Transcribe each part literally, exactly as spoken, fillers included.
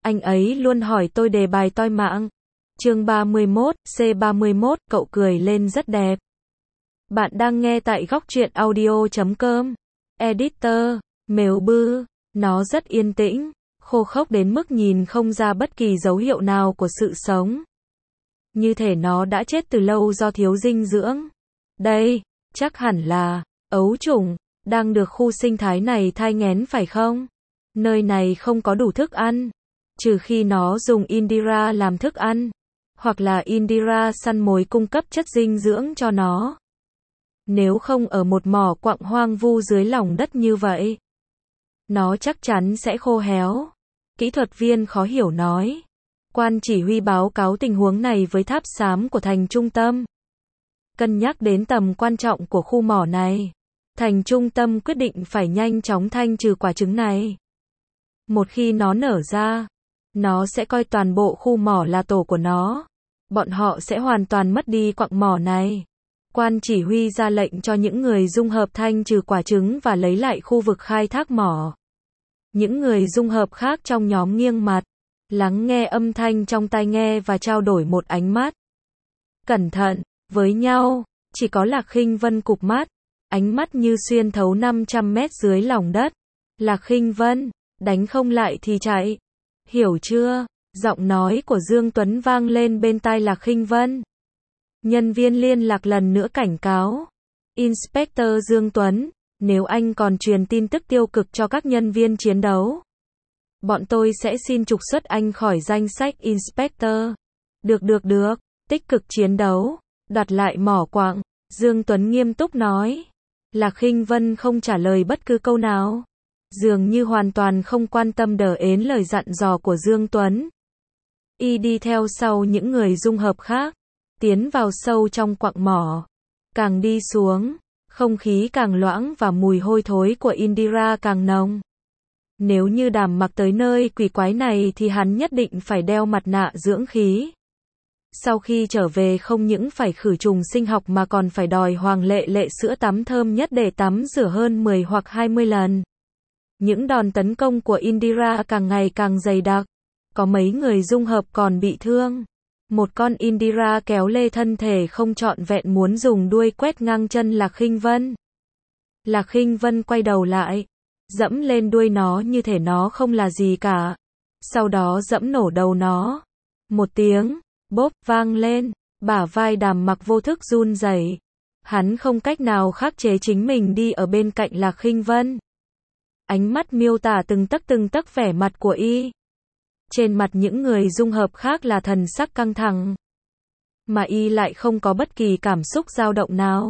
Anh ấy luôn hỏi tôi đề bài toi mạng. Chương ba mươi mốt, C ba mươi mốt, cậu cười lên rất đẹp. Bạn đang nghe tại góc truyện audio chấm com. Editor, Mèo Bư, nó rất yên tĩnh, khô khốc đến mức nhìn không ra bất kỳ dấu hiệu nào của sự sống. Như thể nó đã chết từ lâu do thiếu dinh dưỡng. Đây, chắc hẳn là ấu trùng đang được khu sinh thái này thai nghén phải không? Nơi này không có đủ thức ăn, trừ khi nó dùng Indira làm thức ăn, hoặc là Indira săn mồi cung cấp chất dinh dưỡng cho nó. Nếu không ở một mỏ quặng hoang vu dưới lòng đất như vậy, nó chắc chắn sẽ khô héo. Kỹ thuật viên khó hiểu nói. Quan chỉ huy báo cáo tình huống này với tháp xám của thành trung tâm. Cân nhắc đến tầm quan trọng của khu mỏ này, thành trung tâm quyết định phải nhanh chóng thanh trừ quả trứng này. Một khi nó nở ra, nó sẽ coi toàn bộ khu mỏ là tổ của nó. Bọn họ sẽ hoàn toàn mất đi quặng mỏ này. Quan chỉ huy ra lệnh cho những người dung hợp thanh trừ quả trứng và lấy lại khu vực khai thác mỏ. Những người dung hợp khác trong nhóm nghiêng mặt, lắng nghe âm thanh trong tai nghe và trao đổi một ánh mắt cẩn thận với nhau. Chỉ có Lạc Khinh Vân cụp mắt, ánh mắt như xuyên thấu năm trăm mét dưới lòng đất. Lạc Khinh Vân, đánh không lại thì chạy. Hiểu chưa? Giọng nói của Dương Tuấn vang lên bên tai Lạc Khinh Vân. Nhân viên liên lạc lần nữa cảnh cáo. Inspector Dương Tuấn, nếu anh còn truyền tin tức tiêu cực cho các nhân viên chiến đấu, bọn tôi sẽ xin trục xuất anh khỏi danh sách Inspector. Được được được, tích cực chiến đấu, đoạt lại mỏ quặng, Dương Tuấn nghiêm túc nói. Lạc Khinh Vân không trả lời bất cứ câu nào, dường như hoàn toàn không quan tâm đờ ến lời dặn dò của Dương Tuấn. Y đi theo sau những người dung hợp khác, tiến vào sâu trong quặng mỏ. Càng đi xuống, không khí càng loãng và mùi hôi thối của Indira càng nồng. Nếu như Đàm Mặc tới nơi quỷ quái này thì hắn nhất định phải đeo mặt nạ dưỡng khí. Sau khi trở về không những phải khử trùng sinh học mà còn phải đòi Hoàng Lệ Lệ sữa tắm thơm nhất để tắm rửa hơn mười hoặc hai mươi lần. Những đòn tấn công của Indira càng ngày càng dày đặc. Có mấy người dung hợp còn bị thương. Một con Indira kéo lê thân thể không trọn vẹn muốn dùng đuôi quét ngang chân Lạc Khinh Vân. Lạc Khinh Vân quay đầu lại, dẫm lên đuôi nó như thể nó không là gì cả. Sau đó dẫm nổ đầu nó. Một tiếng bốp vang lên, bả vai Đàm Mặc vô thức run rẩy. Hắn không cách nào khắc chế chính mình đi ở bên cạnh Lạc Khinh Vân. Ánh mắt miêu tả từng tấc từng tấc vẻ mặt của y. Trên mặt những người dung hợp khác là thần sắc căng thẳng, mà y lại không có bất kỳ cảm xúc dao động nào.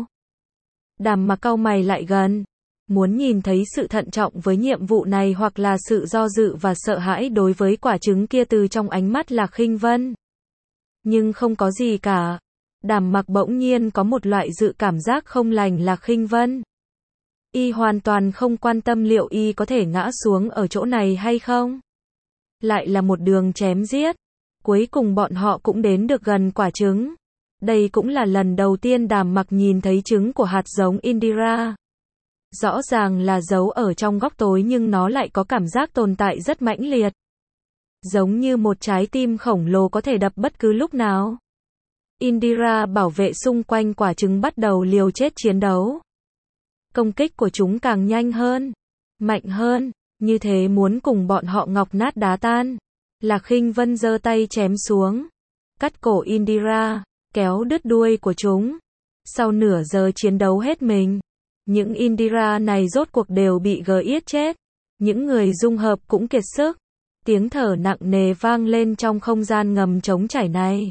Đàm Mặc cau mày lại gần, muốn nhìn thấy sự thận trọng với nhiệm vụ này hoặc là sự do dự và sợ hãi đối với quả trứng kia từ trong ánh mắt Lạc Khinh Vân. Nhưng không có gì cả. Đàm Mặc bỗng nhiên có một loại dự cảm giác không lành Lạc Khinh Vân. Y hoàn toàn không quan tâm liệu y có thể ngã xuống ở chỗ này hay không. Lại là một đường chém giết. Cuối cùng bọn họ cũng đến được gần quả trứng. Đây cũng là lần đầu tiên Đàm Mặc nhìn thấy trứng của hạt giống Indira. Rõ ràng là giấu ở trong góc tối nhưng nó lại có cảm giác tồn tại rất mãnh liệt. Giống như một trái tim khổng lồ có thể đập bất cứ lúc nào. Indira bảo vệ xung quanh quả trứng bắt đầu liều chết chiến đấu. Công kích của chúng càng nhanh hơn, mạnh hơn, như thế muốn cùng bọn họ ngọc nát đá tan. Lạc Khinh Vân giơ tay chém xuống, cắt cổ Indira, kéo đứt đuôi của chúng. Sau nửa giờ chiến đấu hết mình, những Indira này rốt cuộc đều bị giết chết. Những người dung hợp cũng kiệt sức. Tiếng thở nặng nề vang lên trong không gian ngầm trống trải này.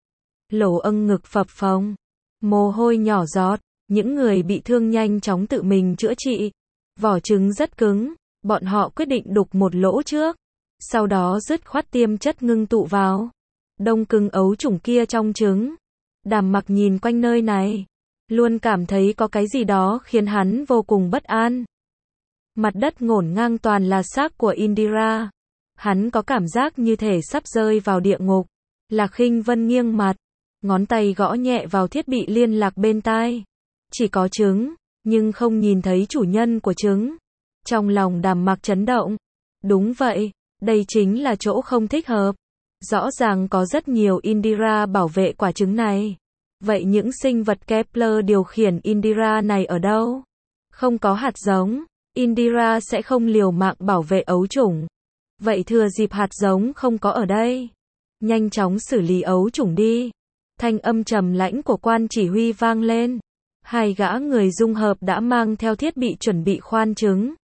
Lỗ âng ngực phập phồng, mồ hôi nhỏ giọt. Những người bị thương nhanh chóng tự mình chữa trị. Vỏ trứng rất cứng, bọn họ quyết định đục một lỗ trước, sau đó dứt khoát tiêm chất ngưng tụ vào, đông cứng ấu trùng kia trong trứng. Đàm Mặc nhìn quanh nơi này, luôn cảm thấy có cái gì đó khiến hắn vô cùng bất an. Mặt đất ngổn ngang toàn là xác của Indira. Hắn có cảm giác như thể sắp rơi vào địa ngục. Lạc Khinh Vân nghiêng mặt, ngón tay gõ nhẹ vào thiết bị liên lạc bên tai. Chỉ có trứng, nhưng không nhìn thấy chủ nhân của trứng. Trong lòng Đàm Mặc chấn động. Đúng vậy, Đây chính là chỗ không thích hợp. Rõ ràng có rất nhiều Indira bảo vệ quả trứng này. Vậy những sinh vật Kepler điều khiển Indira này ở đâu? Không có hạt giống, Indira sẽ không liều mạng bảo vệ ấu chủng. Vậy thừa dịp hạt giống không có ở đây, nhanh chóng xử lý ấu chủng đi. Thanh âm trầm lãnh của quan chỉ huy vang lên. Hai gã người dung hợp đã mang theo thiết bị chuẩn bị khoan trứng.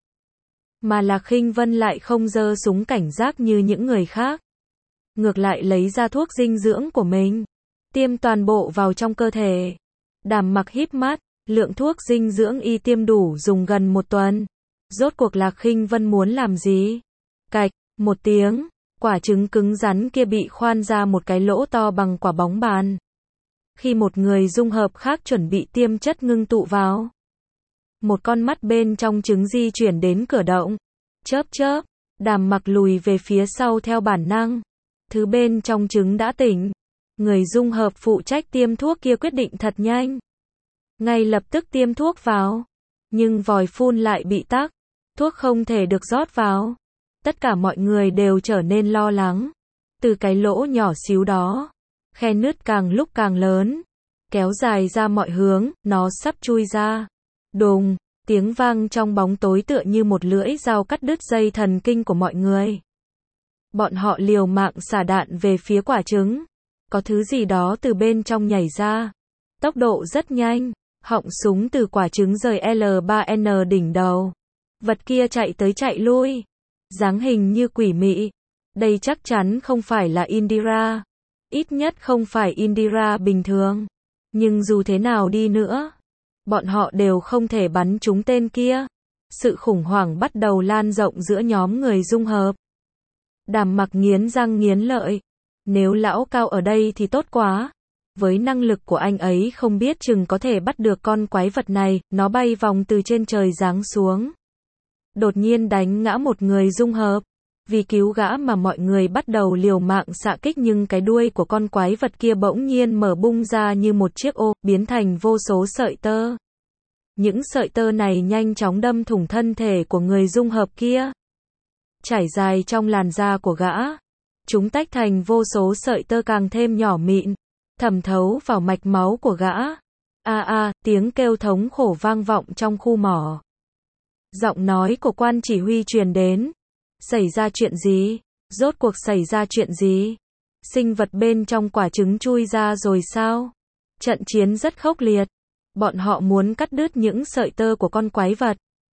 Mà Lạc Khinh Vân lại không giơ súng cảnh giác như những người khác. Ngược lại lấy ra thuốc dinh dưỡng của mình, tiêm toàn bộ vào trong cơ thể. Đàm Mặc híp mắt, lượng thuốc dinh dưỡng y tiêm đủ dùng gần một tuần. Rốt cuộc Lạc Khinh Vân muốn làm gì? Cạch, một tiếng, quả trứng cứng rắn kia bị khoan ra một cái lỗ to bằng quả bóng bàn. Khi một người dung hợp khác chuẩn bị tiêm chất ngưng tụ vào, một con mắt bên trong trứng di chuyển đến cửa động. Chớp chớp, Đàm Mặc lùi về phía sau theo bản năng. Thứ bên trong trứng đã tỉnh. Người dung hợp phụ trách tiêm thuốc kia quyết định thật nhanh. Ngay lập tức tiêm thuốc vào. Nhưng vòi phun lại bị tắc. Thuốc không thể được rót vào. Tất cả mọi người đều trở nên lo lắng. Từ cái lỗ nhỏ xíu đó, khe nứt càng lúc càng lớn, kéo dài ra mọi hướng, nó sắp chui ra. Đùng, tiếng vang trong bóng tối tựa như một lưỡi dao cắt đứt dây thần kinh của mọi người. Bọn họ liều mạng xả đạn về phía quả trứng. Có thứ gì đó từ bên trong nhảy ra. Tốc độ rất nhanh, họng súng từ quả trứng rời L ba N đỉnh đầu. Vật kia chạy tới chạy lui, dáng hình như quỷ mị. Đây chắc chắn không phải là Indira. Ít nhất không phải Indira bình thường. Nhưng dù thế nào đi nữa, bọn họ đều không thể bắn trúng tên kia. Sự khủng hoảng bắt đầu lan rộng giữa nhóm người dung hợp. Đàm Mặc nghiến răng nghiến lợi. Nếu lão Cao ở đây thì tốt quá. Với năng lực của anh ấy không biết chừng có thể bắt được con quái vật này. Nó bay vòng từ trên trời giáng xuống, đột nhiên đánh ngã một người dung hợp. Vì cứu gã mà mọi người bắt đầu liều mạng xạ kích, nhưng cái đuôi của con quái vật kia bỗng nhiên mở bung ra như một chiếc ô, biến thành vô số sợi tơ. Những sợi tơ này nhanh chóng đâm thủng thân thể của người dung hợp kia, trải dài trong làn da của gã. Chúng tách thành vô số sợi tơ càng thêm nhỏ mịn, thẩm thấu vào mạch máu của gã. A a, tiếng kêu thống khổ vang vọng trong khu mỏ. Giọng nói của quan chỉ huy truyền đến. Xảy ra chuyện gì? Rốt cuộc xảy ra chuyện gì? Sinh vật bên trong quả trứng chui ra rồi sao? Trận chiến rất khốc liệt. Bọn họ muốn cắt đứt những sợi tơ của con quái vật.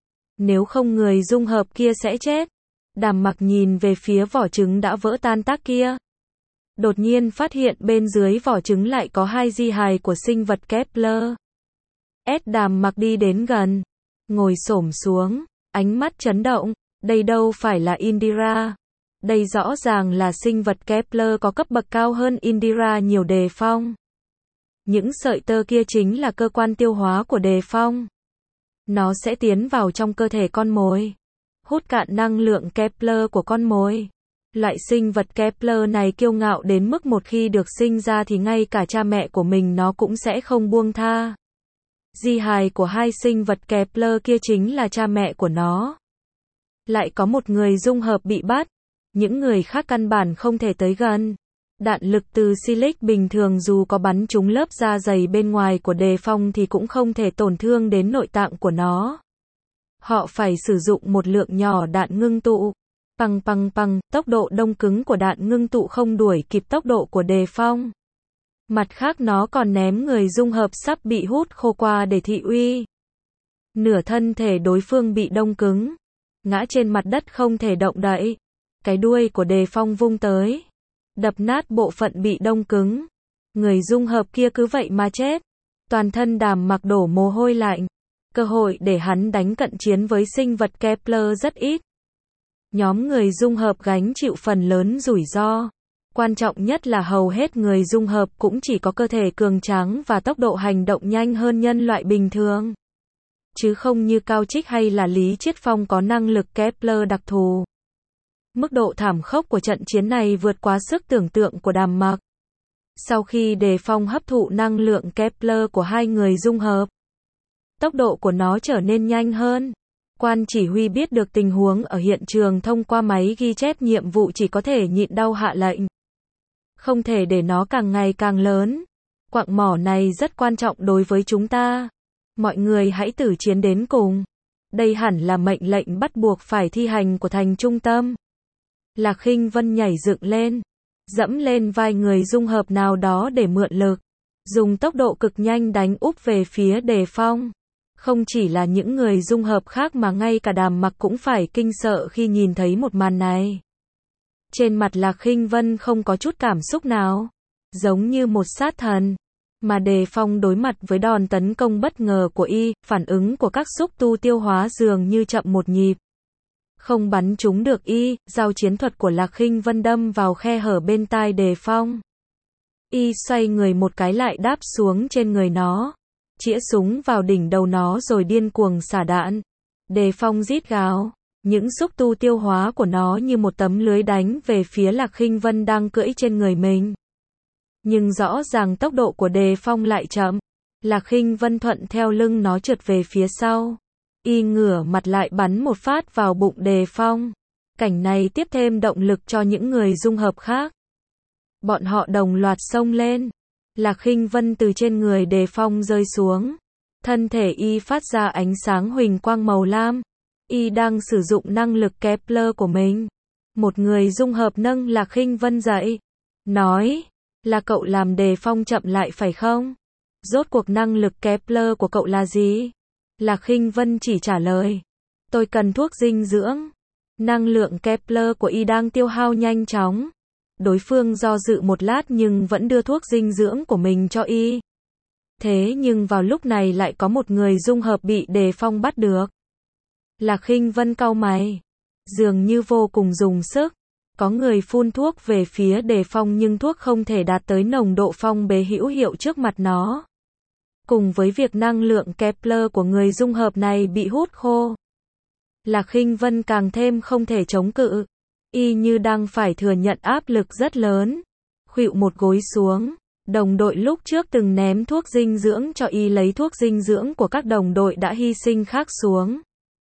Nếu không người dung hợp kia sẽ chết. Đàm Mặc nhìn về phía vỏ trứng đã vỡ tan tác kia. Đột nhiên phát hiện bên dưới vỏ trứng lại có hai di hài của sinh vật Kepler. S Đàm Mặc đi đến gần, ngồi xổm xuống, ánh mắt chấn động. Đây đâu phải là Indira. Đây rõ ràng là sinh vật Kepler có cấp bậc cao hơn Indira nhiều. Đề Phong. Những sợi tơ kia chính là cơ quan tiêu hóa của Đề Phong. Nó sẽ tiến vào trong cơ thể con mồi, hút cạn năng lượng Kepler của con mồi. Loại sinh vật Kepler này kiêu ngạo đến mức một khi được sinh ra thì ngay cả cha mẹ của mình nó cũng sẽ không buông tha. Di hài của hai sinh vật Kepler kia chính là cha mẹ của nó. Lại có một người dung hợp bị bắt. Những người khác căn bản không thể tới gần. Đạn lực từ Silic bình thường dù có bắn trúng lớp da dày bên ngoài của Đề Phong thì cũng không thể tổn thương đến nội tạng của nó. Họ phải sử dụng một lượng nhỏ đạn ngưng tụ. Păng păng păng, tốc độ đông cứng của đạn ngưng tụ không đuổi kịp tốc độ của Đề Phong. Mặt khác nó còn ném người dung hợp sắp bị hút khô qua để thị uy. Nửa thân thể đối phương bị đông cứng, ngã trên mặt đất không thể động đậy. Cái đuôi của Đề Phong vung tới, đập nát bộ phận bị đông cứng. Người dung hợp kia cứ vậy mà chết. Toàn thân Đàm Mặc đổ mồ hôi lạnh. Cơ hội để hắn đánh cận chiến với sinh vật Kepler rất ít. Nhóm người dung hợp gánh chịu phần lớn rủi ro. Quan trọng nhất là hầu hết người dung hợp cũng chỉ có cơ thể cường tráng và tốc độ hành động nhanh hơn nhân loại bình thường. Chứ không như Cao Trích hay là Lý Chiết Phong có năng lực Kepler đặc thù. Mức độ thảm khốc của trận chiến này vượt quá sức tưởng tượng của Đàm Mặc. Sau khi Đề Phong hấp thụ năng lượng Kepler của hai người dung hợp, tốc độ của nó trở nên nhanh hơn. Quan chỉ huy biết được tình huống ở hiện trường thông qua máy ghi chép nhiệm vụ chỉ có thể nhịn đau hạ lệnh. Không thể để nó càng ngày càng lớn. Quặng mỏ này rất quan trọng đối với chúng ta. Mọi người hãy tử chiến đến cùng. Đây hẳn là mệnh lệnh bắt buộc phải thi hành của thành trung tâm. Lạc Khinh Vân nhảy dựng lên, dẫm lên vai người dung hợp nào đó để mượn lực, dùng tốc độ cực nhanh đánh úp về phía Đề Phong. Không chỉ là những người dung hợp khác mà ngay cả Đàm Mặc cũng phải kinh sợ khi nhìn thấy một màn này. Trên mặt Lạc Khinh Vân không có chút cảm xúc nào, giống như một sát thần. Mà Đề Phong đối mặt với đòn tấn công bất ngờ của y, phản ứng của các xúc tu tiêu hóa dường như chậm một nhịp. Không bắn trúng được y, giao chiến thuật của Lạc Khinh Vân đâm vào khe hở bên tai Đề Phong. Y xoay người một cái lại đáp xuống trên người nó, chĩa súng vào đỉnh đầu nó rồi điên cuồng xả đạn. Đề Phong rít gào, những xúc tu tiêu hóa của nó như một tấm lưới đánh về phía Lạc Khinh Vân đang cưỡi trên người mình. Nhưng rõ ràng tốc độ của Đề Phong lại chậm. Lạc Khinh Vân thuận theo lưng nó trượt về phía sau. Y ngửa mặt lại bắn một phát vào bụng Đề Phong. Cảnh này tiếp thêm động lực cho những người dung hợp khác. Bọn họ đồng loạt xông lên. Lạc Khinh Vân từ trên người Đề Phong rơi xuống. Thân thể y phát ra ánh sáng huỳnh quang màu lam. Y đang sử dụng năng lực Kepler của mình. Một người dung hợp nâng Lạc Khinh Vân dậy. Nói, là cậu làm Đề Phong chậm lại phải không? Rốt cuộc năng lực Kepler của cậu là gì? Lạc Khinh Vân chỉ trả lời, tôi cần thuốc dinh dưỡng. Năng lượng Kepler của y đang tiêu hao nhanh chóng. Đối phương do dự một lát nhưng vẫn đưa thuốc dinh dưỡng của mình cho y. Thế nhưng vào lúc này lại có một người dung hợp bị Đề Phong bắt được. Lạc Khinh Vân cau mày, dường như vô cùng dùng sức. Có người phun thuốc về phía Đề Phong nhưng thuốc không thể đạt tới nồng độ phong bế hữu hiệu trước mặt nó. Cùng với việc năng lượng Kepler của người dung hợp này bị hút khô, Lạc Khinh Vân càng thêm không thể chống cự. Y như đang phải thừa nhận áp lực rất lớn. Khuỵu một gối xuống. Đồng đội lúc trước từng ném thuốc dinh dưỡng cho y lấy thuốc dinh dưỡng của các đồng đội đã hy sinh khác xuống.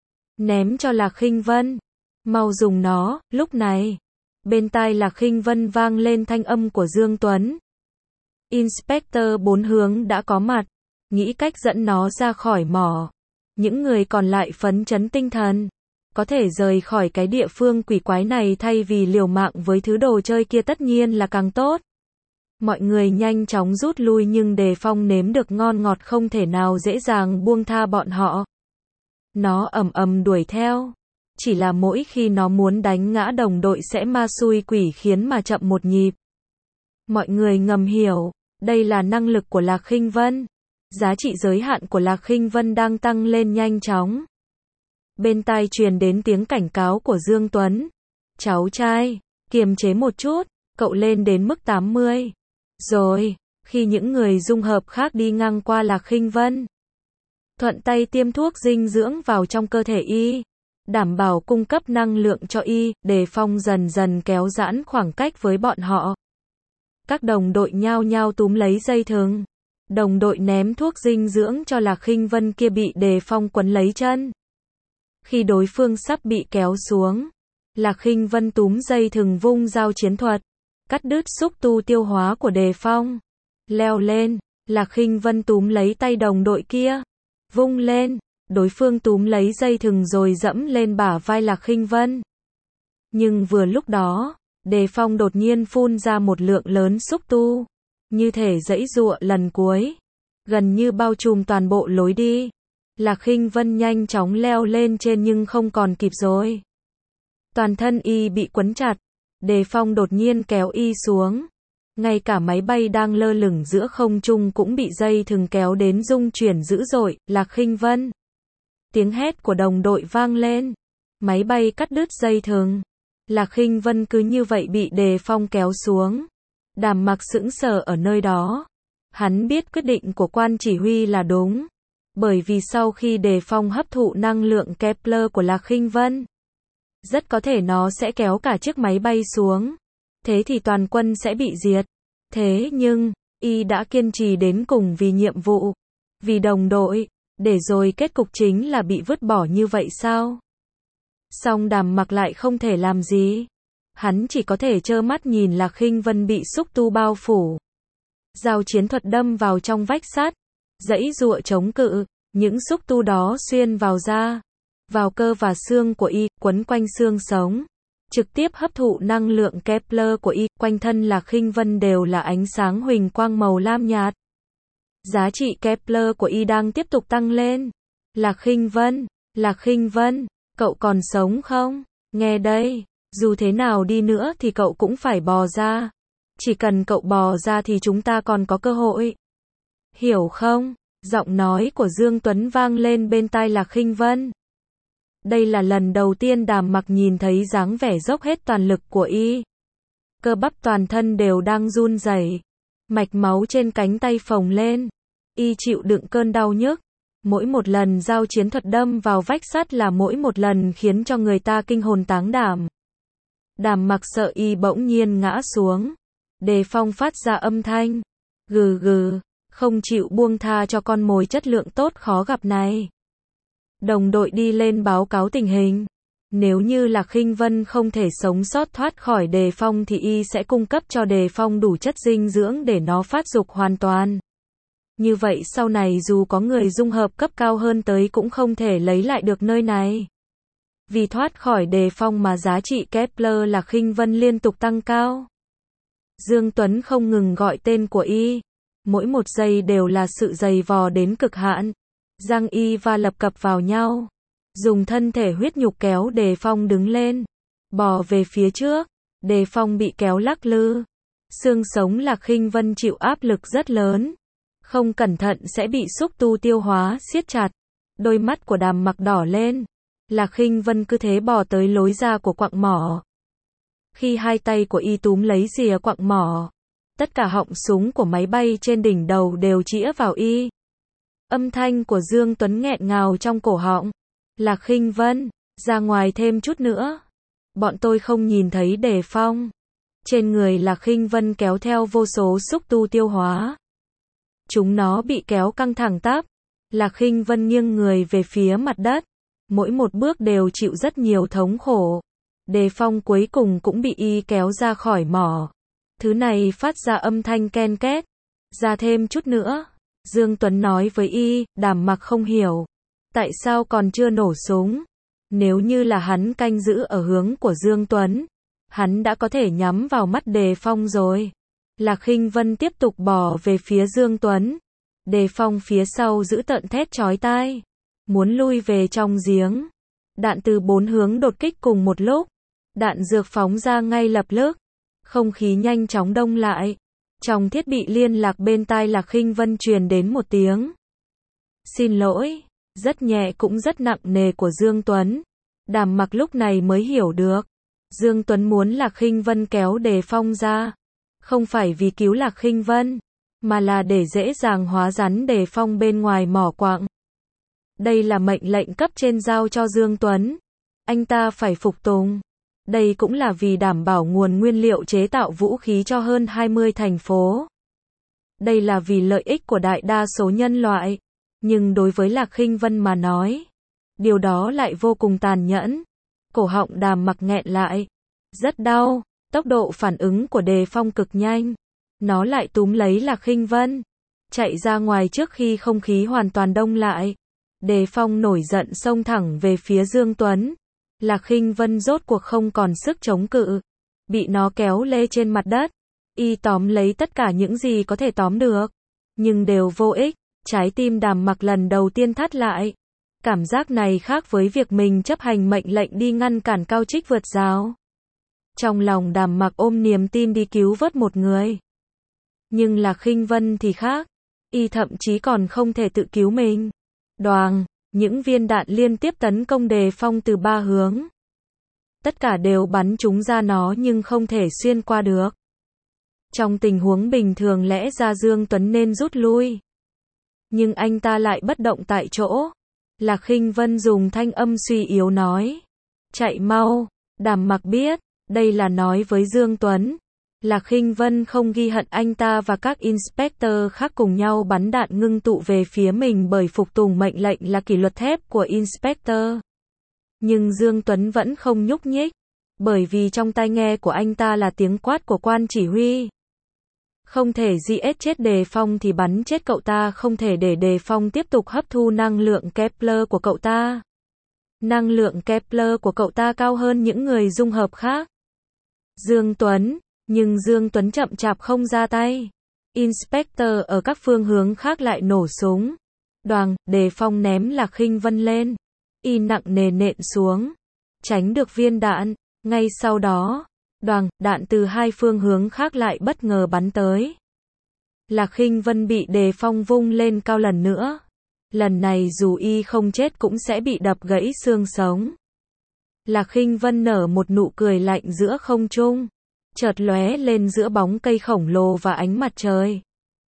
Ném cho Lạc Khinh Vân. Mau dùng nó, lúc này. Bên tai Lạc Khinh Vân vang lên thanh âm của Dương Tuấn. Inspector bốn hướng đã có mặt. Nghĩ cách dẫn nó ra khỏi mỏ. Những người còn lại phấn chấn tinh thần. Có thể rời khỏi cái địa phương quỷ quái này thay vì liều mạng với thứ đồ chơi kia tất nhiên là càng tốt. Mọi người nhanh chóng rút lui nhưng Đề Phong nếm được ngon ngọt không thể nào dễ dàng buông tha bọn họ. Nó ầm ầm đuổi theo. Chỉ là mỗi khi nó muốn đánh ngã đồng đội sẽ ma xui quỷ khiến mà chậm một nhịp. Mọi người ngầm hiểu, đây là năng lực của Lạc Khinh Vân. Giá trị giới hạn của Lạc Khinh Vân đang tăng lên nhanh chóng. Bên tai truyền đến tiếng cảnh cáo của Dương Tuấn. Cháu trai, kiềm chế một chút, cậu lên đến mức tám mươi. Rồi, khi những người dung hợp khác đi ngang qua Lạc Khinh Vân, thuận tay tiêm thuốc dinh dưỡng vào trong cơ thể y, đảm bảo cung cấp năng lượng cho y. Đề Phong dần dần kéo giãn khoảng cách với bọn họ. Các đồng đội nhao nhao túm lấy dây thừng. Đồng đội ném thuốc dinh dưỡng cho Lạc Khinh Vân kia bị Đề Phong quấn lấy chân. Khi đối phương sắp bị kéo xuống, Lạc Khinh Vân túm dây thừng vung dao chiến thuật, cắt đứt xúc tu tiêu hóa của Đề Phong. Leo lên, Lạc Khinh Vân túm lấy tay đồng đội kia, vung lên, đối phương túm lấy dây thừng rồi dẫm lên bả vai Lạc Khinh Vân. Nhưng vừa lúc đó, Đề Phong đột nhiên phun ra một lượng lớn xúc tu, như thể giãy giụa lần cuối, gần như bao trùm toàn bộ lối đi. Lạc Khinh Vân nhanh chóng leo lên trên nhưng không còn kịp rồi. Toàn thân y bị quấn chặt. Đề Phong đột nhiên kéo y xuống. Ngay cả máy bay đang lơ lửng giữa không trung cũng bị dây thừng kéo đến rung chuyển dữ dội. Lạc Khinh Vân. Tiếng hét của đồng đội vang lên. Máy bay cắt đứt dây thừng. Lạc Khinh Vân cứ như vậy bị Đề Phong kéo xuống. Đàm Mặc sững sờ ở nơi đó. Hắn biết quyết định của quan chỉ huy là đúng. Bởi vì sau khi Đề Phong hấp thụ năng lượng Kepler của Lạc Khinh Vân, rất có thể nó sẽ kéo cả chiếc máy bay xuống. Thế thì toàn quân sẽ bị diệt. Thế nhưng, y đã kiên trì đến cùng vì nhiệm vụ, vì đồng đội. Để rồi kết cục chính là bị vứt bỏ như vậy sao? Song Đàm Mặc lại không thể làm gì. Hắn chỉ có thể trơ mắt nhìn Lạc Khinh Vân bị xúc tu bao phủ. Dao chiến thuật đâm vào trong vách sắt, giãy giụa chống cự, những xúc tu đó xuyên vào da, vào cơ và xương của y, quấn quanh xương sống, trực tiếp hấp thụ năng lượng Kepler của y, quanh thân Lạc Khinh Vân đều là ánh sáng huỳnh quang màu lam nhạt. Giá trị Kepler của y đang tiếp tục tăng lên. Lạc Khinh Vân, Lạc Khinh Vân, cậu còn sống không? Nghe đây, dù thế nào đi nữa thì cậu cũng phải bò ra. Chỉ cần cậu bò ra thì chúng ta còn có cơ hội. Hiểu không? Giọng nói của Dương Tuấn vang lên bên tai Lạc Khinh Vân. Đây là lần đầu tiên Đàm Mặc nhìn thấy dáng vẻ dốc hết toàn lực của y. Cơ bắp toàn thân đều đang run rẩy, mạch máu trên cánh tay phồng lên. Y chịu đựng cơn đau nhức. Mỗi một lần dao chiến thuật đâm vào vách sắt là mỗi một lần khiến cho người ta kinh hồn táng đảm. Đàm Mặc sợ y bỗng nhiên ngã xuống. Đề Phong phát ra âm thanh. Gừ gừ, không chịu buông tha cho con mồi chất lượng tốt khó gặp này. Đồng đội đi lên báo cáo tình hình. Nếu như Lạc Khinh Vân không thể sống sót thoát khỏi Đề Phong thì y sẽ cung cấp cho Đề Phong đủ chất dinh dưỡng để nó phát dục hoàn toàn. Như vậy sau này dù có người dung hợp cấp cao hơn tới cũng không thể lấy lại được nơi này. Vì thoát khỏi Đề Phong mà giá trị Kepler Lạc Khinh Vân liên tục tăng cao. Dương Tuấn không ngừng gọi tên của y. Mỗi một giây đều là sự dày vò đến cực hạn. Răng y va lập cập vào nhau. Dùng thân thể huyết nhục kéo Đề Phong đứng lên. Bò về phía trước. Đề Phong bị kéo lắc lư. Xương sống Lạc Khinh Vân chịu áp lực rất lớn. Không cẩn thận sẽ bị xúc tu tiêu hóa siết chặt. Đôi mắt của Đàm Mặc đỏ lên. Lạc Khinh Vân cứ thế bò tới lối ra của quặng mỏ. Khi hai tay của y túm lấy rìa quặng mỏ, tất cả họng súng của máy bay trên đỉnh đầu đều chĩa vào y. Âm thanh của Dương Tuấn nghẹn ngào trong cổ họng. Lạc Khinh Vân, ra ngoài thêm chút nữa. Bọn tôi không nhìn thấy Đề Phong. Trên người Lạc Khinh Vân kéo theo vô số xúc tu tiêu hóa. Chúng nó bị kéo căng thẳng tắp. Lạc Khinh Vân nghiêng người về phía mặt đất. Mỗi một bước đều chịu rất nhiều thống khổ. Đề Phong cuối cùng cũng bị y kéo ra khỏi mỏ. Thứ này phát ra âm thanh ken két. Ra thêm chút nữa. Dương Tuấn nói với y, Đàm Mặc không hiểu. Tại sao còn chưa nổ súng? Nếu như là hắn canh giữ ở hướng của Dương Tuấn, hắn đã có thể nhắm vào mắt Đề Phong rồi. Lạc Khinh Vân tiếp tục bò về phía Dương Tuấn. Đề Phong phía sau giữ tợn thét chói tai. Muốn lui về trong giếng. Đạn từ bốn hướng đột kích cùng một lúc. Đạn dược phóng ra ngay lập tức. Không khí nhanh chóng đông lại. Trong thiết bị liên lạc bên tai Lạc Khinh Vân truyền đến một tiếng. Xin lỗi. Rất nhẹ cũng rất nặng nề của Dương Tuấn. Đàm Mặc lúc này mới hiểu được. Dương Tuấn muốn Lạc Khinh Vân kéo Đề Phong ra. Không phải vì cứu Lạc Khinh Vân, mà là để dễ dàng hóa rắn Đề Phong bên ngoài mỏ quặng. Đây là mệnh lệnh cấp trên giao cho Dương Tuấn. Anh ta phải phục tùng. Đây cũng là vì đảm bảo nguồn nguyên liệu chế tạo vũ khí cho hơn hai mươi thành phố. Đây là vì lợi ích của đại đa số nhân loại. Nhưng đối với Lạc Khinh Vân mà nói, điều đó lại vô cùng tàn nhẫn. Cổ họng Đàm Mặc nghẹn lại. Rất đau. Tốc độ phản ứng của Đề Phong cực nhanh. Nó lại túm lấy Lạc Khinh Vân. Chạy ra ngoài trước khi không khí hoàn toàn đông lại. Đề Phong nổi giận xông thẳng về phía Dương Tuấn. Lạc Khinh Vân rốt cuộc không còn sức chống cự. Bị nó kéo lê trên mặt đất. Y tóm lấy tất cả những gì có thể tóm được. Nhưng đều vô ích. Trái tim Đàm Mặc lần đầu tiên thắt lại. Cảm giác này khác với việc mình chấp hành mệnh lệnh đi ngăn cản Cao Trích vượt rào. Trong lòng Đàm Mặc ôm niềm tin đi cứu vớt một người. Nhưng Lạc Khinh Vân thì khác. Y thậm chí còn không thể tự cứu mình. Đoàng, những viên đạn liên tiếp tấn công Đề Phong từ ba hướng. Tất cả đều bắn trúng ra nó nhưng không thể xuyên qua được. Trong tình huống bình thường lẽ ra Dương Tuấn nên rút lui. Nhưng anh ta lại bất động tại chỗ. Lạc Khinh Vân dùng thanh âm suy yếu nói. Chạy mau. Đàm Mặc biết. Đây là nói với Dương Tuấn. Lạc Khinh Vân không ghi hận anh ta và các inspector khác cùng nhau bắn đạn ngưng tụ về phía mình bởi phục tùng mệnh lệnh là kỷ luật thép của inspector. Nhưng Dương Tuấn vẫn không nhúc nhích, bởi vì trong tai nghe của anh ta là tiếng quát của quan chỉ huy. Không thể giết chết Đề Phong thì bắn chết cậu ta, không thể để Đề Phong tiếp tục hấp thu năng lượng Kepler của cậu ta. Năng lượng Kepler của cậu ta cao hơn những người dung hợp khác. Dương Tuấn, nhưng Dương Tuấn chậm chạp không ra tay. Inspector ở các phương hướng khác lại nổ súng. Đoàng, Đề Phong ném Lạc Khinh Vân lên. Y nặng nề nện xuống, tránh được viên đạn. Ngay sau đó, đoàng, đạn từ hai phương hướng khác lại bất ngờ bắn tới. Lạc Khinh Vân bị Đề Phong vung lên cao lần nữa. Lần này dù y không chết cũng sẽ bị đập gãy xương sống. Lạc Khinh Vân nở một nụ cười lạnh giữa không trung, chợt lóe lên giữa bóng cây khổng lồ và ánh mặt trời.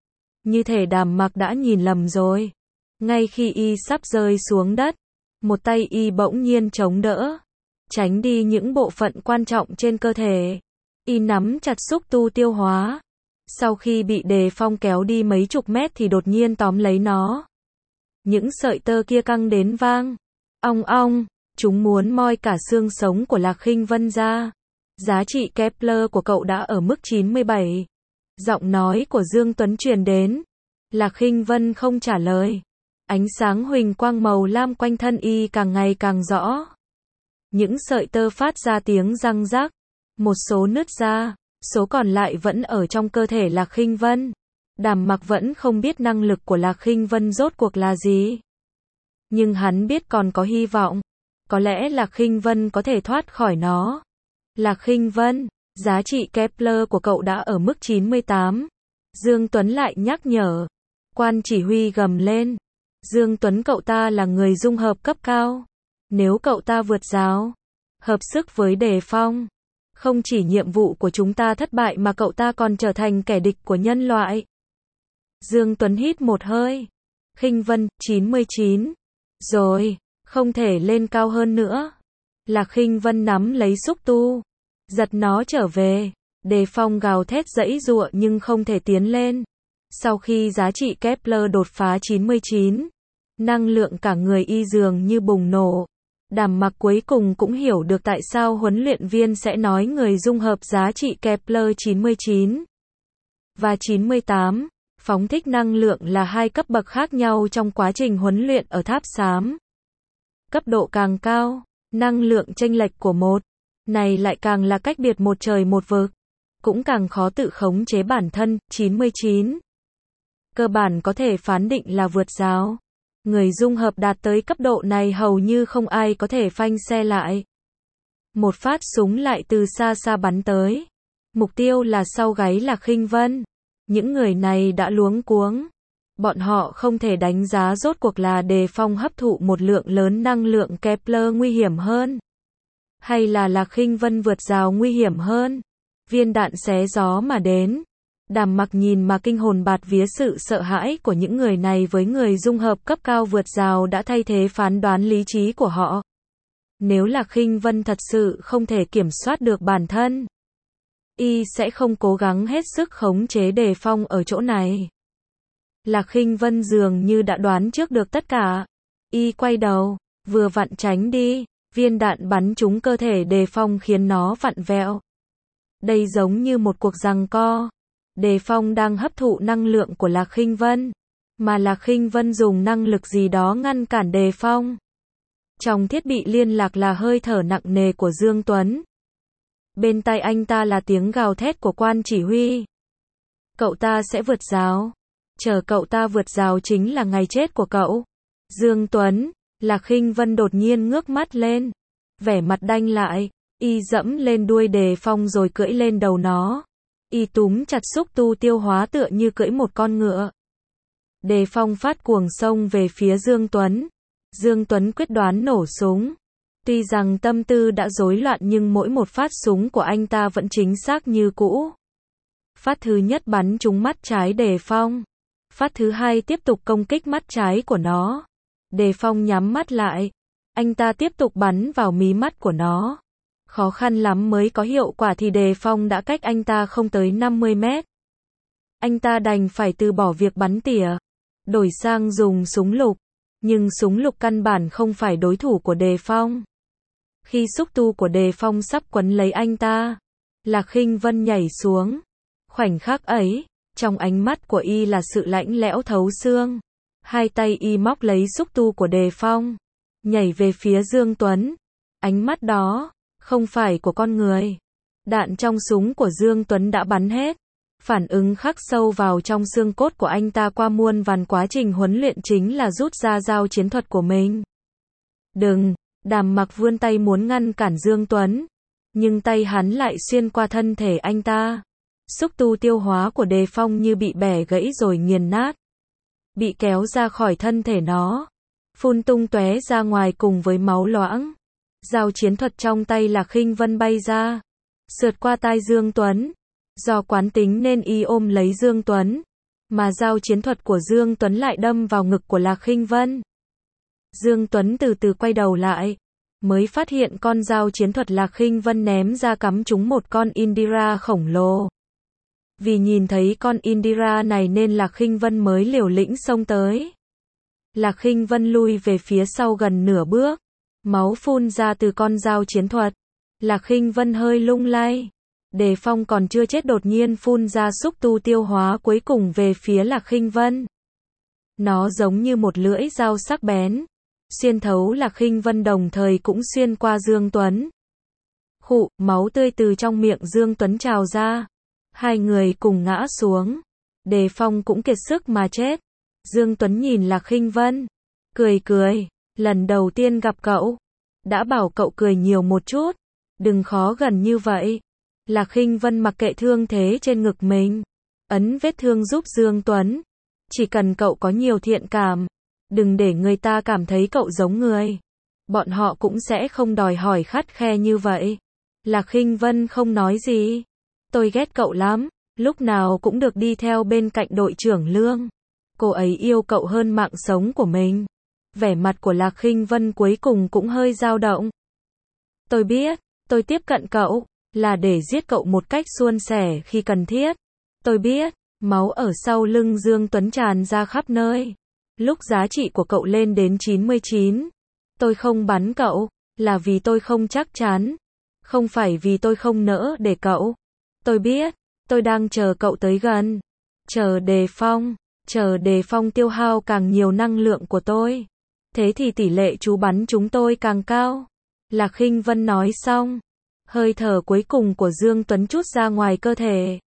Như thể Đàm Mặc đã nhìn lầm rồi. Ngay khi y sắp rơi xuống đất, một tay y bỗng nhiên chống đỡ, tránh đi những bộ phận quan trọng trên cơ thể. Y nắm chặt xúc tu tiêu hóa. Sau khi bị Đề Phong kéo đi mấy chục mét thì đột nhiên tóm lấy nó. Những sợi tơ kia căng đến vang. Ong ong, chúng muốn moi cả xương sống của Lạc Khinh Vân ra. Giá trị Kepler của cậu đã ở mức chín mươi bảy. Giọng nói của Dương Tuấn truyền đến. Lạc Khinh Vân không trả lời. Ánh sáng huỳnh quang màu lam quanh thân y càng ngày càng rõ. Những sợi tơ phát ra tiếng răng rắc. Một số nứt ra, số còn lại vẫn ở trong cơ thể Lạc Khinh Vân. Đàm Mặc vẫn không biết năng lực của Lạc Khinh Vân rốt cuộc là gì. Nhưng hắn biết còn có hy vọng. Có lẽ Lạc Khinh Vân có thể thoát khỏi nó. Lạc Khinh Vân, giá trị Kepler của cậu đã ở mức chín mươi tám. Dương Tuấn lại nhắc nhở. Quan chỉ huy gầm lên. Dương Tuấn, cậu ta là người dung hợp cấp cao. Nếu cậu ta vượt rào, hợp sức với Đề Phong, không chỉ nhiệm vụ của chúng ta thất bại mà cậu ta còn trở thành kẻ địch của nhân loại. Dương Tuấn hít một hơi. Khinh Vân, chín mươi chín. Rồi, không thể lên cao hơn nữa. Lạc Khinh Vân nắm lấy xúc tu, giật nó trở về. Đề Phong gào thét giãy giụa nhưng không thể tiến lên. Sau khi giá trị Kepler đột phá chín mươi chín, năng lượng cả người y dường như bùng nổ. Đàm Mặc cuối cùng cũng hiểu được tại sao huấn luyện viên sẽ nói người dung hợp giá trị Kepler chín mươi chín và chín mươi tám, phóng thích năng lượng là hai cấp bậc khác nhau trong quá trình huấn luyện ở tháp xám. Cấp độ càng cao, năng lượng chênh lệch của một này lại càng là cách biệt một trời một vực, cũng càng khó tự khống chế bản thân. Chín mươi chín cơ bản có thể phán định là vượt rào. Người dung hợp đạt tới cấp độ này hầu như không ai có thể phanh xe lại. Một phát súng lại từ xa xa bắn tới. Mục tiêu là sau gáy Lạc Khinh Vân. Những người này đã luống cuống. Bọn họ không thể đánh giá rốt cuộc là Đề Phong hấp thụ một lượng lớn năng lượng Kepler nguy hiểm hơn, hay là Lạc Khinh Vân vượt rào nguy hiểm hơn. Viên đạn xé gió mà đến. Đàm Mặc nhìn mà kinh hồn bạt vía, sự sợ hãi của những người này với người dung hợp cấp cao vượt rào đã thay thế phán đoán lý trí của họ. Nếu Lạc Khinh Vân thật sự không thể kiểm soát được bản thân, y sẽ không cố gắng hết sức khống chế Đề Phong ở chỗ này. Lạc Khinh Vân dường như đã đoán trước được tất cả. Y quay đầu, vừa vặn tránh đi. Viên đạn bắn trúng cơ thể Đề Phong khiến nó vặn vẹo. Đây giống như một cuộc giằng co. Đề Phong đang hấp thụ năng lượng của Lạc Khinh Vân, mà Lạc Khinh Vân dùng năng lực gì đó ngăn cản Đề Phong. Trong thiết bị liên lạc là hơi thở nặng nề của Dương Tuấn. Bên tai anh ta là tiếng gào thét của quan chỉ huy. Cậu ta sẽ vượt rào. Chờ cậu ta vượt rào chính là ngày chết của cậu. Dương Tuấn, Lạc Khinh Vân đột nhiên ngước mắt lên. Vẻ mặt đanh lại, y dẫm lên đuôi Đề Phong rồi cưỡi lên đầu nó. Y túm chặt xúc tu tiêu hóa tựa như cưỡi một con ngựa. Đề Phong phát cuồng xông về phía Dương Tuấn. Dương Tuấn quyết đoán nổ súng. Tuy rằng tâm tư đã rối loạn nhưng mỗi một phát súng của anh ta vẫn chính xác như cũ. Phát thứ nhất bắn trúng mắt trái Đề Phong. Phát thứ hai tiếp tục công kích mắt trái của nó. Đề Phong nhắm mắt lại. Anh ta tiếp tục bắn vào mí mắt của nó. Khó khăn lắm mới có hiệu quả thì đề phòng đã cách anh ta không tới năm mươi mét. Anh ta đành phải từ bỏ việc bắn tỉa, đổi sang dùng súng lục. Nhưng súng lục căn bản không phải đối thủ của Đề Phong. Khi xúc tu của Đề Phong sắp quấn lấy anh ta, Lạc Khinh Vân nhảy xuống. Khoảnh khắc ấy, trong ánh mắt của y là sự lạnh lẽo thấu xương. Hai tay y móc lấy xúc tu của Đề Phong, nhảy về phía Dương Tuấn. Ánh mắt đó, không phải của con người. Đạn trong súng của Dương Tuấn đã bắn hết. Phản ứng khắc sâu vào trong xương cốt của anh ta qua muôn vàn quá trình huấn luyện chính là rút ra dao chiến thuật của mình. Đừng, Đàm Mặc vươn tay muốn ngăn cản Dương Tuấn, nhưng tay hắn lại xuyên qua thân thể anh ta. Xúc tu tiêu hóa của Đề Phong như bị bẻ gãy rồi nghiền nát, bị kéo ra khỏi thân thể nó, phun tung tóe ra ngoài cùng với máu loãng. Dao chiến thuật trong tay Lạc Khinh Vân bay ra, sượt qua tai Dương Tuấn. Do quán tính nên y ôm lấy Dương Tuấn, mà dao chiến thuật của Dương Tuấn lại đâm vào ngực của Lạc Khinh Vân. Dương Tuấn từ từ quay đầu lại, mới phát hiện con dao chiến thuật Lạc Khinh Vân ném ra cắm trúng một con Indira khổng lồ. Vì nhìn thấy con Indira này nên Lạc Khinh Vân mới liều lĩnh xông tới. Lạc Khinh Vân lui về phía sau gần nửa bước, máu phun ra từ con dao chiến thuật. Lạc Khinh Vân hơi lung lay. Đề Phong còn chưa chết đột nhiên phun ra xúc tu tiêu hóa cuối cùng về phía Lạc Khinh Vân. Nó giống như một lưỡi dao sắc bén, xuyên thấu Lạc Khinh Vân đồng thời cũng xuyên qua Dương Tuấn. Khụ, máu tươi từ trong miệng Dương Tuấn trào ra. Hai người cùng ngã xuống. Đề Phong cũng kiệt sức mà chết. Dương Tuấn nhìn Lạc Khinh Vân, cười cười, lần đầu tiên gặp cậu, đã bảo cậu cười nhiều một chút, đừng khó gần như vậy. Lạc Khinh Vân mặc kệ thương thế trên ngực mình, ấn vết thương giúp Dương Tuấn. Chỉ cần cậu có nhiều thiện cảm, đừng để người ta cảm thấy cậu giống người, bọn họ cũng sẽ không đòi hỏi khắt khe như vậy. Lạc Khinh Vân không nói gì. Tôi ghét cậu lắm, lúc nào cũng được đi theo bên cạnh đội trưởng Lương. Cô ấy yêu cậu hơn mạng sống của mình. Vẻ mặt của Lạc Khinh Vân cuối cùng cũng hơi dao động. Tôi biết, tôi tiếp cận cậu là để giết cậu một cách suôn sẻ khi cần thiết. Tôi biết, máu ở sau lưng Dương Tuấn tràn ra khắp nơi. Lúc giá trị của cậu lên đến chín mươi chín, tôi không bắn cậu, là vì tôi không chắc chắn. Không phải vì tôi không nỡ để cậu. Tôi biết, tôi đang chờ cậu tới gần. Chờ Đề Phong, chờ Đề Phong tiêu hao càng nhiều năng lượng của tôi. Thế thì tỷ lệ trúng bắn chúng tôi càng cao. Lạc Khinh Vân nói xong. Hơi thở cuối cùng của Dương Tuấn trút ra ngoài cơ thể.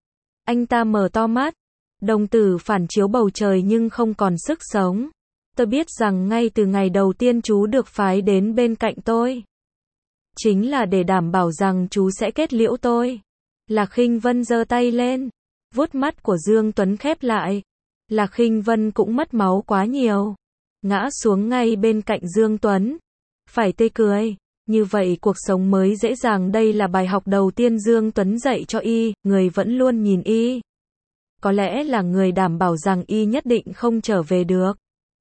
Anh ta mở to mắt. Đồng tử phản chiếu bầu trời nhưng không còn sức sống. Tôi biết rằng ngay từ ngày đầu tiên chú được phái đến bên cạnh tôi, chính là để đảm bảo rằng chú sẽ kết liễu tôi. Lạc Khinh Vân giơ tay lên. Vuốt mắt của Dương Tuấn khép lại. Lạc Khinh Vân cũng mất máu quá nhiều, ngã xuống ngay bên cạnh Dương Tuấn. Phải tươi cười. Như vậy cuộc sống mới dễ dàng. Đây là bài học đầu tiên Dương Tuấn dạy cho y. Người vẫn luôn nhìn y, có lẽ là người đảm bảo rằng y nhất định không trở về được.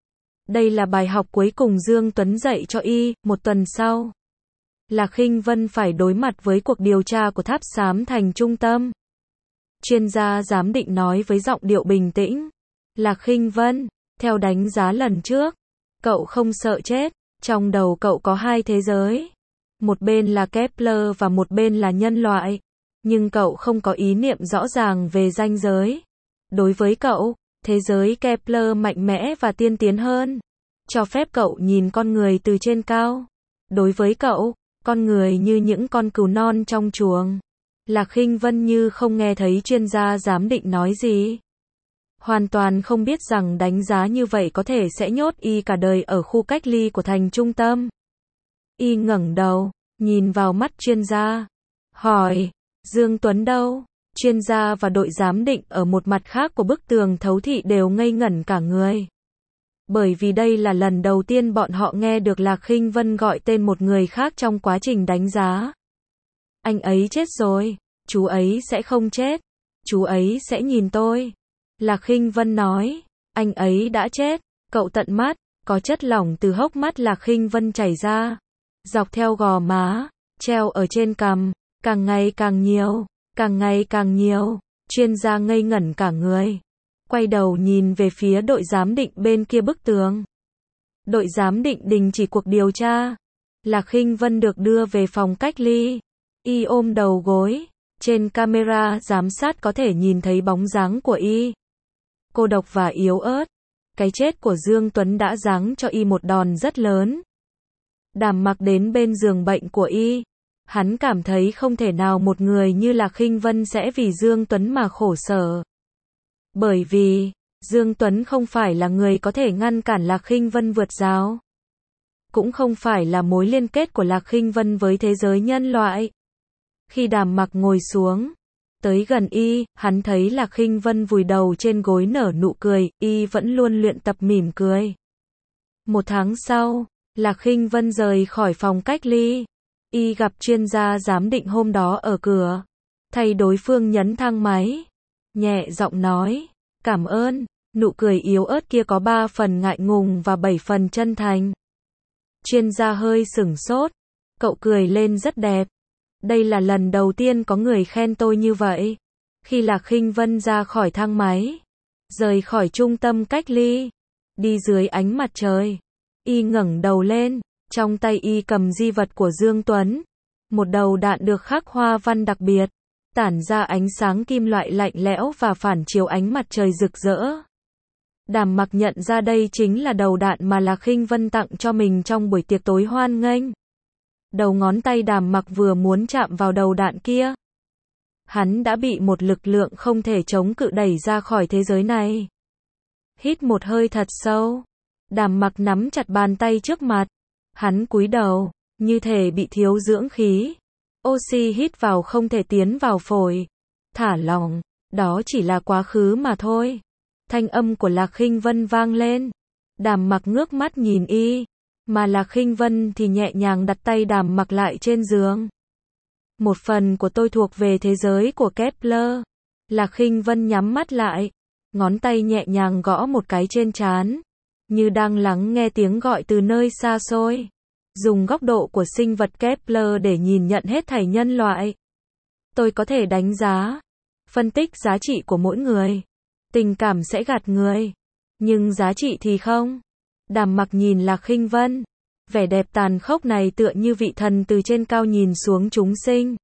Đây là bài học cuối cùng Dương Tuấn dạy cho y. Một tuần sau, Lạc Khinh Vân phải đối mặt với cuộc điều tra của Tháp Xám Thành Trung Tâm. Chuyên gia giám định nói với giọng điệu bình tĩnh. Lạc Khinh Vân, theo đánh giá lần trước, cậu không sợ chết. Trong đầu cậu có hai thế giới. Một bên là Kepler và một bên là nhân loại. Nhưng cậu không có ý niệm rõ ràng về ranh giới. Đối với cậu, thế giới Kepler mạnh mẽ và tiên tiến hơn, cho phép cậu nhìn con người từ trên cao. Đối với cậu, con người như những con cừu non trong chuồng. Lạc Khinh Vân như không nghe thấy chuyên gia giám định nói gì. Hoàn toàn không biết rằng đánh giá như vậy có thể sẽ nhốt y cả đời ở khu cách ly của thành trung tâm. Y ngẩng đầu, nhìn vào mắt chuyên gia, hỏi, Dương Tuấn đâu? Chuyên gia và đội giám định ở một mặt khác của bức tường thấu thị đều ngây ngẩn cả người. Bởi vì đây là lần đầu tiên bọn họ nghe được Lạc Khinh Vân gọi tên một người khác trong quá trình đánh giá. Anh ấy chết rồi, chú ấy sẽ không chết, chú ấy sẽ nhìn tôi. Lạc Khinh Vân nói, anh ấy đã chết. Cậu tận mắt, có chất lỏng từ hốc mắt Lạc Khinh Vân chảy ra, dọc theo gò má, treo ở trên cằm, càng ngày càng nhiều, càng ngày càng nhiều. Chuyên gia ngây ngẩn cả người, quay đầu nhìn về phía đội giám định bên kia bức tường. Đội giám định đình chỉ cuộc điều tra. Lạc Khinh Vân được đưa về phòng cách ly. Y ôm đầu gối, trên camera giám sát có thể nhìn thấy bóng dáng của Y. Cô độc và yếu ớt. Cái chết của Dương Tuấn đã giáng cho Y một đòn rất lớn. Đàm Mặc đến bên giường bệnh của Y. Hắn cảm thấy không thể nào một người như Lạc Khinh Vân sẽ vì Dương Tuấn mà khổ sở. Bởi vì, Dương Tuấn không phải là người có thể ngăn cản Lạc Khinh Vân vượt rào. Cũng không phải là mối liên kết của Lạc Khinh Vân với thế giới nhân loại. Khi Đàm Mặc ngồi xuống, tới gần Y, hắn thấy Lạc Khinh Vân vùi đầu trên gối nở nụ cười, Y vẫn luôn luyện tập mỉm cười. Một tháng sau, Lạc Khinh Vân rời khỏi phòng cách ly. Y gặp chuyên gia giám định hôm đó ở cửa. Thay đối phương nhấn thang máy. Nhẹ giọng nói, cảm ơn. Nụ cười yếu ớt kia có ba phần ngại ngùng và bảy phần chân thành. Chuyên gia hơi sửng sốt. Cậu cười lên rất đẹp. Đây là lần đầu tiên có người khen tôi như vậy. Khi Lạc Khinh Vân ra khỏi thang máy, rời khỏi trung tâm cách ly, đi dưới ánh mặt trời, Y ngẩng đầu lên, trong tay Y cầm di vật của Dương Tuấn. Một đầu đạn được khắc hoa văn đặc biệt, tản ra ánh sáng kim loại lạnh lẽo và phản chiếu ánh mặt trời rực rỡ. Đàm Mặc nhận ra đây chính là đầu đạn mà Lạc Khinh Vân tặng cho mình trong buổi tiệc tối hoan nghênh. Đầu ngón tay Đàm Mặc vừa muốn chạm vào đầu đạn kia, hắn đã bị một lực lượng không thể chống cự đẩy ra khỏi thế giới này. Hít một hơi thật sâu, Đàm Mặc nắm chặt bàn tay trước mặt, hắn cúi đầu, như thể bị thiếu dưỡng khí. Oxy hít vào không thể tiến vào phổi. Thả lỏng, đó chỉ là quá khứ mà thôi. Thanh âm của Lạc Khinh Vân vang lên. Đàm Mặc ngước mắt nhìn Y, mà Lạc Khinh Vân thì nhẹ nhàng đặt tay Đàm Mặc lại trên giường. Một phần của tôi thuộc về thế giới của Kepler. Lạc Khinh Vân nhắm mắt lại, ngón tay nhẹ nhàng gõ một cái trên trán, như đang lắng nghe tiếng gọi từ nơi xa xôi. Dùng góc độ của sinh vật Kepler để nhìn nhận hết thảy nhân loại. Tôi có thể đánh giá, phân tích giá trị của mỗi người. Tình cảm sẽ gạt người, nhưng giá trị thì không. Đàm Mặc nhìn Lạc Khinh Vân, vẻ đẹp tàn khốc này tựa như vị thần từ trên cao nhìn xuống chúng sinh.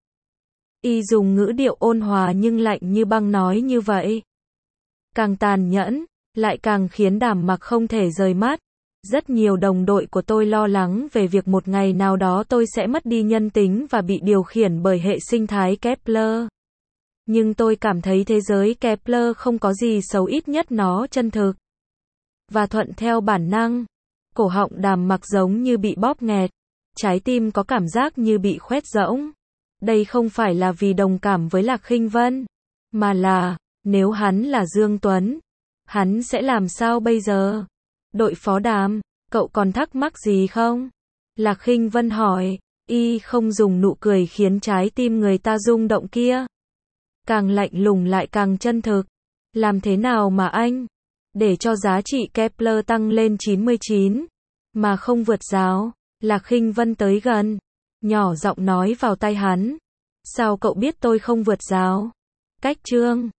Y dùng ngữ điệu ôn hòa nhưng lạnh như băng nói như vậy. Càng tàn nhẫn, lại càng khiến Đàm Mặc không thể rời mắt. Rất nhiều đồng đội của tôi lo lắng về việc một ngày nào đó tôi sẽ mất đi nhân tính và bị điều khiển bởi hệ sinh thái Kepler. Nhưng tôi cảm thấy thế giới Kepler không có gì xấu, ít nhất nó chân thực. Và thuận theo bản năng, cổ họng Đàm Mặc giống như bị bóp nghẹt, trái tim có cảm giác như bị khoét rỗng. Đây không phải là vì đồng cảm với Lạc Khinh Vân, mà là, nếu hắn là Dương Tuấn, hắn sẽ làm sao bây giờ? Đội phó Đàm, cậu còn thắc mắc gì không? Lạc Khinh Vân hỏi. Y không dùng nụ cười khiến trái tim người ta rung động kia. Càng lạnh lùng lại càng chân thực. Làm thế nào mà anh, để cho giá trị Kepler tăng lên chín mươi chín, mà không vượt rào? Lạc Khinh Vân tới gần, nhỏ giọng nói vào tai hắn. Sao cậu biết tôi không vượt rào? Cách chương